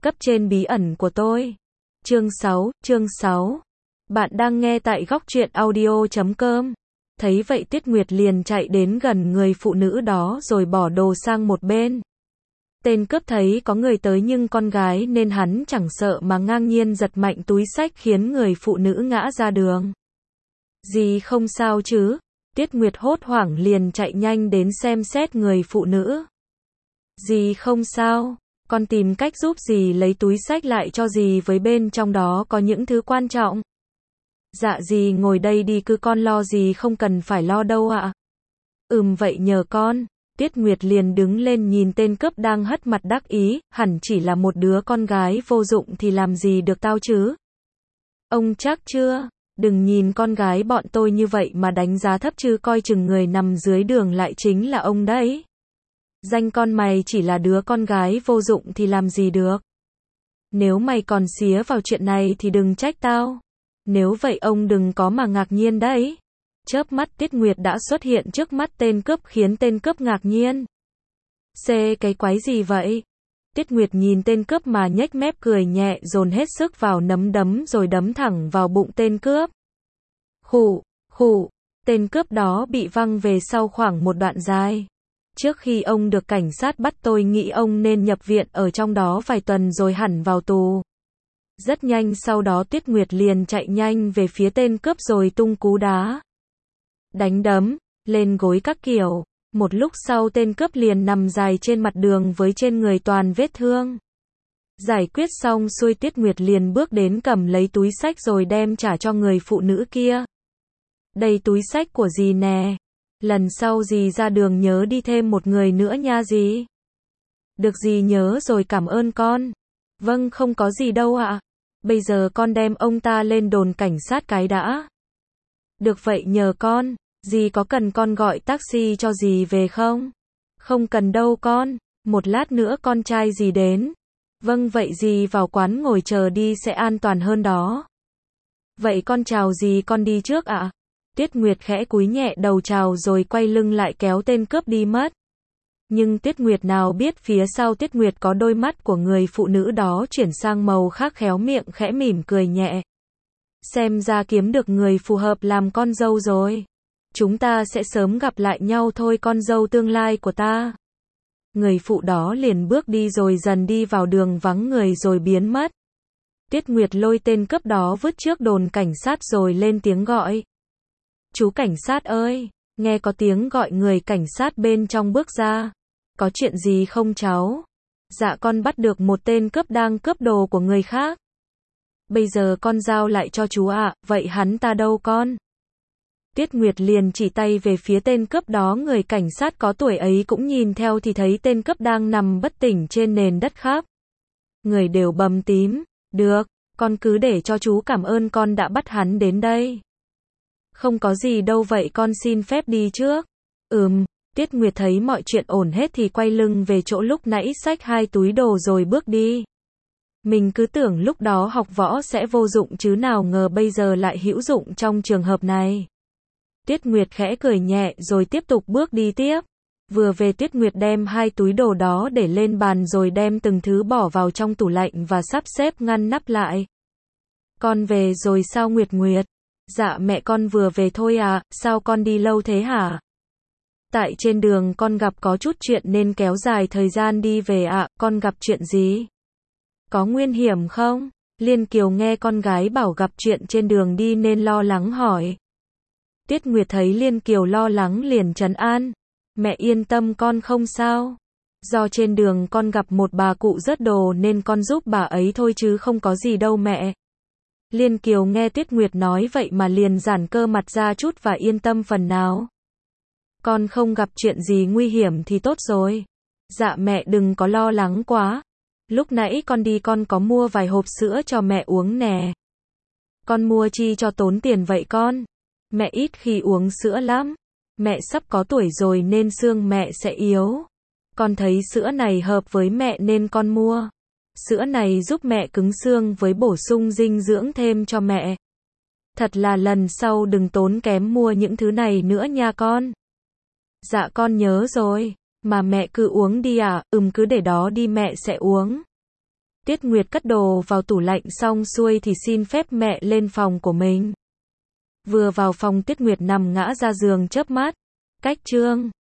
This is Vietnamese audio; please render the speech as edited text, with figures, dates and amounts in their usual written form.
Cấp trên bí ẩn của tôi. Chương 6. Bạn đang nghe tại góc truyện audio.com. Thấy vậy Tuyết Nguyệt liền chạy đến gần người phụ nữ đó rồi bỏ đồ sang một bên. Tên cướp thấy có người tới nhưng con gái nên hắn chẳng sợ mà ngang nhiên giật mạnh túi xách khiến người phụ nữ ngã ra đường. Dì không sao chứ? Tuyết Nguyệt hốt hoảng liền chạy nhanh đến xem xét người phụ nữ. Dì không sao, con tìm cách giúp dì lấy túi xách lại cho dì với bên trong đó có những thứ quan trọng. Dạ dì ngồi đây đi, cứ con lo dì không cần phải lo đâu ạ. Vậy nhờ con. Tuyết Nguyệt liền đứng lên nhìn tên cướp đang hất mặt đắc ý, hẳn chỉ là một đứa con gái vô dụng thì làm gì được tao chứ. Ông chắc chưa? Đừng nhìn con gái bọn tôi như vậy mà đánh giá thấp chứ, coi chừng người nằm dưới đường lại chính là ông đấy. Danh con mày chỉ là đứa con gái vô dụng thì làm gì được. Nếu mày còn xía vào chuyện này thì đừng trách tao. Nếu vậy ông đừng có mà ngạc nhiên đấy. Chớp mắt Tuyết Nguyệt đã xuất hiện trước mắt tên cướp khiến tên cướp ngạc nhiên. Cái quái gì vậy? Tuyết Nguyệt nhìn tên cướp mà nhếch mép cười nhẹ, dồn hết sức vào nắm đấm rồi đấm thẳng vào bụng tên cướp. Khụ, tên cướp đó bị văng về sau khoảng một đoạn dài. Trước khi ông được cảnh sát bắt tôi nghĩ ông nên nhập viện ở trong đó vài tuần rồi hẳn vào tù. Rất nhanh sau đó Tuyết Nguyệt liền chạy nhanh về phía tên cướp rồi tung cú đá, đánh đấm, lên gối các kiểu. Một lúc sau tên cướp liền nằm dài trên mặt đường với trên người toàn vết thương. Giải quyết xong xuôi Tuyết Nguyệt liền bước đến cầm lấy túi xách rồi đem trả cho người phụ nữ kia. Đây túi xách của dì nè. Lần sau dì ra đường nhớ đi thêm một người nữa nha dì. Được dì nhớ rồi, cảm ơn con. Vâng, không có gì đâu ạ. Bây giờ con đem ông ta lên đồn cảnh sát cái đã. Được vậy nhờ con. Dì có cần con gọi taxi cho dì về không? Không cần đâu con. Một lát nữa con trai dì đến. Vâng vậy dì vào quán ngồi chờ đi sẽ an toàn hơn đó. Vậy con chào dì, con đi trước ạ. Tuyết Nguyệt khẽ cúi nhẹ đầu chào rồi quay lưng lại kéo tên cướp đi mất. Nhưng Tuyết Nguyệt nào biết phía sau Tuyết Nguyệt có đôi mắt của người phụ nữ đó chuyển sang màu khác, khéo miệng khẽ mỉm cười nhẹ. Xem ra kiếm được người phù hợp làm con dâu rồi. Chúng ta sẽ sớm gặp lại nhau thôi con dâu tương lai của ta. Người phụ đó liền bước đi rồi dần đi vào đường vắng người rồi biến mất. Tuyết Nguyệt lôi tên cướp đó vứt trước đồn cảnh sát rồi lên tiếng gọi. Chú cảnh sát ơi, nghe có tiếng gọi người cảnh sát bên trong bước ra. Có chuyện gì không cháu? Dạ con bắt được một tên cướp đang cướp đồ của người khác. Bây giờ con giao lại cho chú ạ, vậy hắn ta đâu con? Tuyết Nguyệt liền chỉ tay về phía tên cướp đó, người cảnh sát có tuổi ấy cũng nhìn theo thì thấy tên cướp đang nằm bất tỉnh trên nền đất khắp người đều bầm tím. Được, con cứ để cho chú, cảm ơn con đã bắt hắn đến đây. Không có gì đâu, vậy con xin phép đi trước. Tuyết Nguyệt thấy mọi chuyện ổn hết thì quay lưng về chỗ lúc nãy xách hai túi đồ rồi bước đi. Mình cứ tưởng lúc đó học võ sẽ vô dụng chứ nào ngờ bây giờ lại hữu dụng trong trường hợp này. Tuyết Nguyệt khẽ cười nhẹ rồi tiếp tục bước đi tiếp. Vừa về Tuyết Nguyệt đem hai túi đồ đó để lên bàn rồi đem từng thứ bỏ vào trong tủ lạnh và sắp xếp ngăn nắp lại. Con về rồi sao Nguyệt Nguyệt? Dạ mẹ con vừa về thôi à, sao con đi lâu thế hả? Tại trên đường con gặp có chút chuyện nên kéo dài thời gian đi về ạ. Con gặp chuyện gì? Có nguy hiểm không? Liên Kiều nghe con gái bảo gặp chuyện trên đường đi nên lo lắng hỏi. Tuyết Nguyệt thấy Liên Kiều lo lắng liền trấn an. Mẹ yên tâm, con không sao. Do trên đường con gặp một bà cụ rớt đồ nên con giúp bà ấy thôi chứ không có gì đâu mẹ. Liên Kiều nghe Tuyết Nguyệt nói vậy mà liền giãn cơ mặt ra chút và yên tâm phần nào. Con không gặp chuyện gì nguy hiểm thì tốt rồi. Dạ mẹ đừng có lo lắng quá. Lúc nãy con đi con có mua vài hộp sữa cho mẹ uống nè. Con mua chi cho tốn tiền vậy con? Mẹ ít khi uống sữa lắm. Mẹ sắp có tuổi rồi nên xương mẹ sẽ yếu. Con thấy sữa này hợp với mẹ nên con mua. Sữa này giúp mẹ cứng xương với bổ sung dinh dưỡng thêm cho mẹ. Thật là lần sau đừng tốn kém mua những thứ này nữa nha con. Dạ con nhớ rồi. Mà mẹ cứ uống đi ạ. Cứ để đó đi, mẹ sẽ uống. Tiết Nguyệt cất đồ vào tủ lạnh xong xuôi thì xin phép mẹ lên phòng của mình. Vừa vào phòng Tiết Nguyệt nằm ngã ra giường chớp mắt. Cách chương